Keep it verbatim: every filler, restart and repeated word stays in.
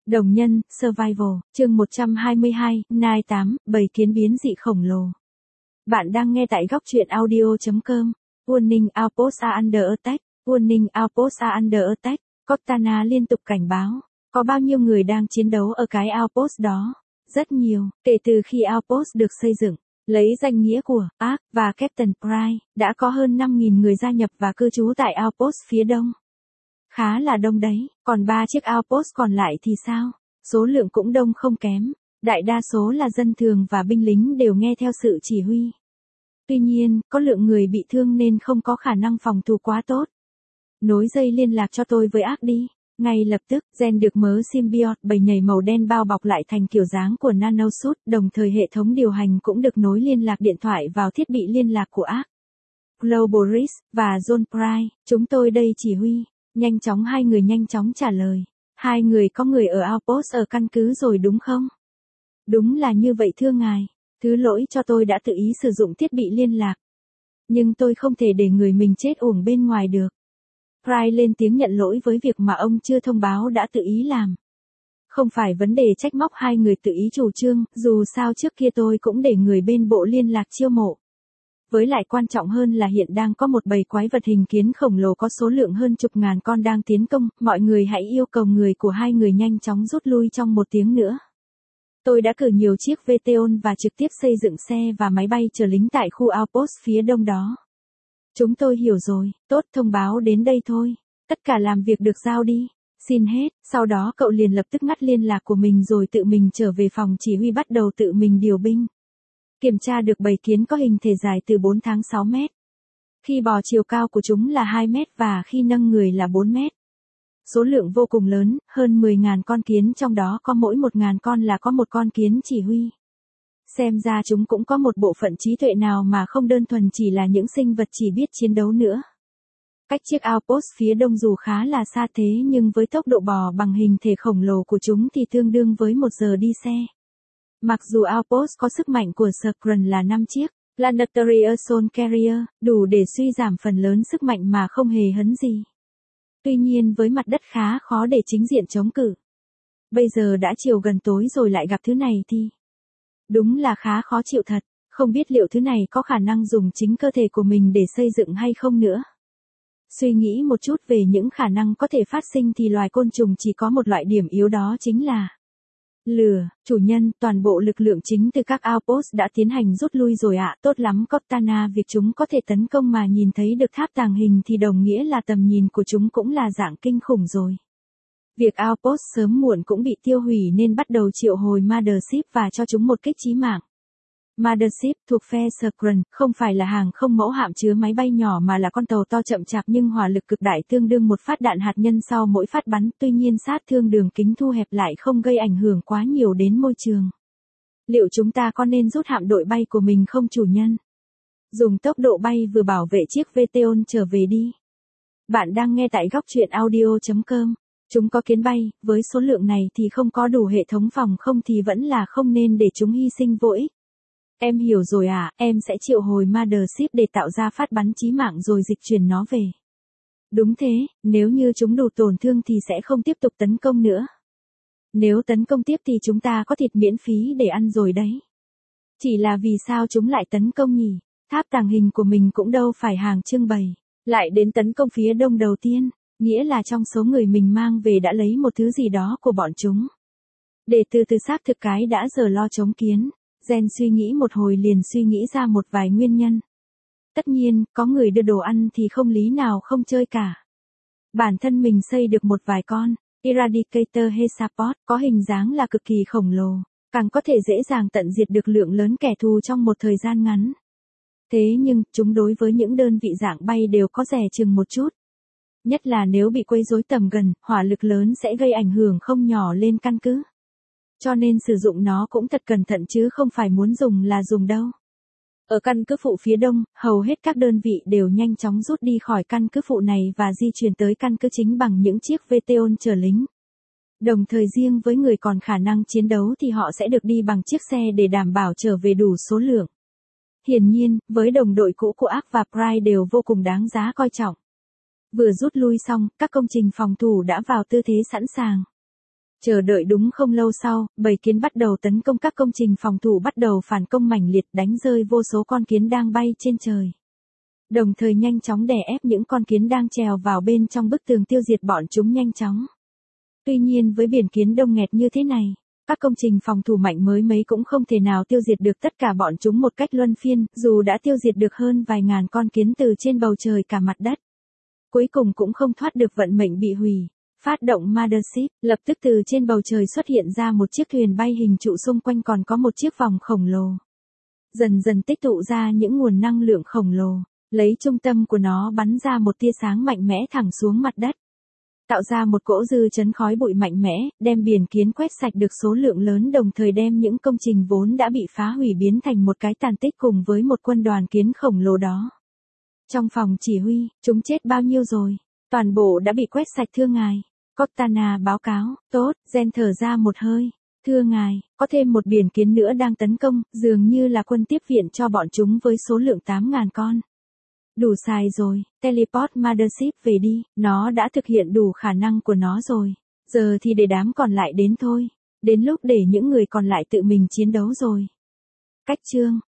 Đồng nhân, Survival, chương một trăm hai mươi hai, Nine tám, bầy kiến biến dị khổng lồ. Bạn đang nghe tại góc truyện audio.com. Warning outposts are under attack. Warning outposts are under attack. Cortana liên tục cảnh báo. Có bao nhiêu người đang chiến đấu ở cái outpost đó? Rất nhiều, kể từ khi outpost được xây dựng. Lấy danh nghĩa của Ark và Captain Pride, đã có hơn năm nghìn người gia nhập và cư trú tại outpost phía đông. Khá là đông đấy, còn ba chiếc outpost còn lại thì sao? Số lượng cũng đông không kém, đại đa số là dân thường và binh lính đều nghe theo sự chỉ huy. Tuy nhiên, có lượng người bị thương nên không có khả năng phòng thủ quá tốt. Nối dây liên lạc cho tôi với Ark đi. Ngay lập tức, gen được mớ symbiote bầy nhảy màu đen bao bọc lại thành kiểu dáng của nanosuit, đồng thời hệ thống điều hành cũng được nối liên lạc điện thoại vào thiết bị liên lạc của Ark. Global Risk và John Pride, chúng tôi đây chỉ huy. Nhanh chóng hai người nhanh chóng trả lời. Hai người có người ở outpost ở căn cứ rồi đúng không? Đúng là như vậy thưa ngài. Thứ lỗi cho tôi đã tự ý sử dụng thiết bị liên lạc. Nhưng tôi không thể để người mình chết uổng bên ngoài được. Pride lên tiếng nhận lỗi với việc mà ông chưa thông báo đã tự ý làm. Không phải vấn đề trách móc hai người tự ý chủ trương, dù sao trước kia tôi cũng để người bên bộ liên lạc chiêu mộ. Với lại quan trọng hơn là hiện đang có một bầy quái vật hình kiến khổng lồ có số lượng hơn chục ngàn con đang tiến công, mọi người hãy yêu cầu người của hai người nhanh chóng rút lui trong một tiếng nữa. Tôi đã cử nhiều chiếc Veteon và trực tiếp xây dựng xe và máy bay chở lính tại khu outpost phía đông đó. Chúng tôi hiểu rồi, tốt, thông báo đến đây thôi. Tất cả làm việc được giao đi. Xin hết, sau đó cậu liền lập tức ngắt liên lạc của mình rồi tự mình trở về phòng chỉ huy bắt đầu tự mình điều binh. Kiểm tra được bầy kiến có hình thể dài từ bốn tháng sáu mét. Khi bò chiều cao của chúng là hai mét và khi nâng người là bốn mét. Số lượng vô cùng lớn, hơn mười nghìn con kiến trong đó có mỗi một nghìn con là có một con kiến chỉ huy. Xem ra chúng cũng có một bộ phận trí tuệ nào mà không đơn thuần chỉ là những sinh vật chỉ biết chiến đấu nữa. Cách chiếc outpost phía đông dù khá là xa thế nhưng với tốc độ bò bằng hình thể khổng lồ của chúng thì tương đương với một giờ đi xe. Mặc dù outpost có sức mạnh của Skrull là năm chiếc Planetary Assault Carrier, đủ để suy giảm phần lớn sức mạnh mà không hề hấn gì. Tuy nhiên với mặt đất khá khó để chính diện chống cự. Bây giờ đã chiều gần tối rồi lại gặp thứ này thì... Đúng là khá khó chịu thật, không biết liệu thứ này có khả năng dùng chính cơ thể của mình để xây dựng hay không nữa. Suy nghĩ một chút về những khả năng có thể phát sinh thì loài côn trùng chỉ có một loại điểm yếu đó chính là lửa. Chủ nhân, toàn bộ lực lượng chính từ các outpost đã tiến hành rút lui rồi ạ. Tốt lắm Cortana, việc chúng có thể tấn công mà nhìn thấy được tháp tàng hình thì đồng nghĩa là tầm nhìn của chúng cũng là dạng kinh khủng rồi. Việc outpost sớm muộn cũng bị tiêu hủy nên bắt đầu triệu hồi Mothership và cho chúng một kích chí mạng. Mothership thuộc phe Skrull, không phải là hàng không mẫu hạm chứa máy bay nhỏ mà là con tàu to chậm chạp nhưng hỏa lực cực đại tương đương một phát đạn hạt nhân sau mỗi phát bắn, tuy nhiên sát thương đường kính thu hẹp lại không gây ảnh hưởng quá nhiều đến môi trường. Liệu chúng ta có nên rút hạm đội bay của mình không chủ nhân? Dùng tốc độ bay vừa bảo vệ chiếc Veteon trở về đi. Bạn đang nghe tại góc truyện audio.com. Chúng có kiến bay, với số lượng này thì không có đủ hệ thống phòng không thì vẫn là không nên để chúng hy sinh vô ích. Em hiểu rồi à, em sẽ triệu hồi Mothership để tạo ra phát bắn chí mạng rồi dịch chuyển nó về. Đúng thế, nếu như chúng đủ tổn thương thì sẽ không tiếp tục tấn công nữa. Nếu tấn công tiếp thì chúng ta có thịt miễn phí để ăn rồi đấy. Chỉ là vì sao chúng lại tấn công nhỉ? Tháp tàng hình của mình cũng đâu phải hàng trưng bày. Lại đến tấn công phía đông đầu tiên, nghĩa là trong số người mình mang về đã lấy một thứ gì đó của bọn chúng. Để từ từ xác thực cái đã giờ lo chống kiến. Gen suy nghĩ một hồi liền suy nghĩ ra một vài nguyên nhân. Tất nhiên, có người đưa đồ ăn thì không lý nào không chơi cả. Bản thân mình xây được một vài con Eradicator Hexapod có hình dáng là cực kỳ khổng lồ, càng có thể dễ dàng tận diệt được lượng lớn kẻ thù trong một thời gian ngắn. Thế nhưng, chúng đối với những đơn vị dạng bay đều có dè chừng một chút. Nhất là nếu bị quấy rối tầm gần, hỏa lực lớn sẽ gây ảnh hưởng không nhỏ lên căn cứ. Cho nên sử dụng nó cũng thật cẩn thận chứ không phải muốn dùng là dùng đâu. Ở căn cứ phụ phía đông, hầu hết các đơn vị đều nhanh chóng rút đi khỏi căn cứ phụ này và di chuyển tới căn cứ chính bằng những chiếc Veteon chở lính. Đồng thời riêng với người còn khả năng chiến đấu thì họ sẽ được đi bằng chiếc xe để đảm bảo trở về đủ số lượng. Hiển nhiên, với đồng đội cũ của Ark và Pride đều vô cùng đáng giá coi trọng. Vừa rút lui xong, các công trình phòng thủ đã vào tư thế sẵn sàng. Chờ đợi đúng không lâu sau, bầy kiến bắt đầu tấn công các công trình phòng thủ bắt đầu phản công mãnh liệt đánh rơi vô số con kiến đang bay trên trời. Đồng thời nhanh chóng đè ép những con kiến đang trèo vào bên trong bức tường tiêu diệt bọn chúng nhanh chóng. Tuy nhiên với biển kiến đông nghẹt như thế này, các công trình phòng thủ mạnh mới mấy cũng không thể nào tiêu diệt được tất cả bọn chúng một cách luân phiên, dù đã tiêu diệt được hơn vài ngàn con kiến từ trên bầu trời cả mặt đất. Cuối cùng cũng không thoát được vận mệnh bị hủy. Phát động Mothership, lập tức từ trên bầu trời xuất hiện ra một chiếc thuyền bay hình trụ xung quanh còn có một chiếc vòng khổng lồ. Dần dần tích tụ ra những nguồn năng lượng khổng lồ, lấy trung tâm của nó bắn ra một tia sáng mạnh mẽ thẳng xuống mặt đất. Tạo ra một cỗ dư chấn khói bụi mạnh mẽ, đem biển kiến quét sạch được số lượng lớn đồng thời đem những công trình vốn đã bị phá hủy biến thành một cái tàn tích cùng với một quân đoàn kiến khổng lồ đó. Trong phòng chỉ huy, chúng chết bao nhiêu rồi? Toàn bộ đã bị quét sạch thưa ngài. Cortana báo cáo, tốt, Gen thở ra một hơi. Thưa ngài, có thêm một biển kiến nữa đang tấn công, dường như là quân tiếp viện cho bọn chúng với số lượng tám ngàn con. Đủ xài rồi, teleport Mothership về đi, nó đã thực hiện đủ khả năng của nó rồi. Giờ thì để đám còn lại đến thôi. Đến lúc để những người còn lại tự mình chiến đấu rồi. Cách chương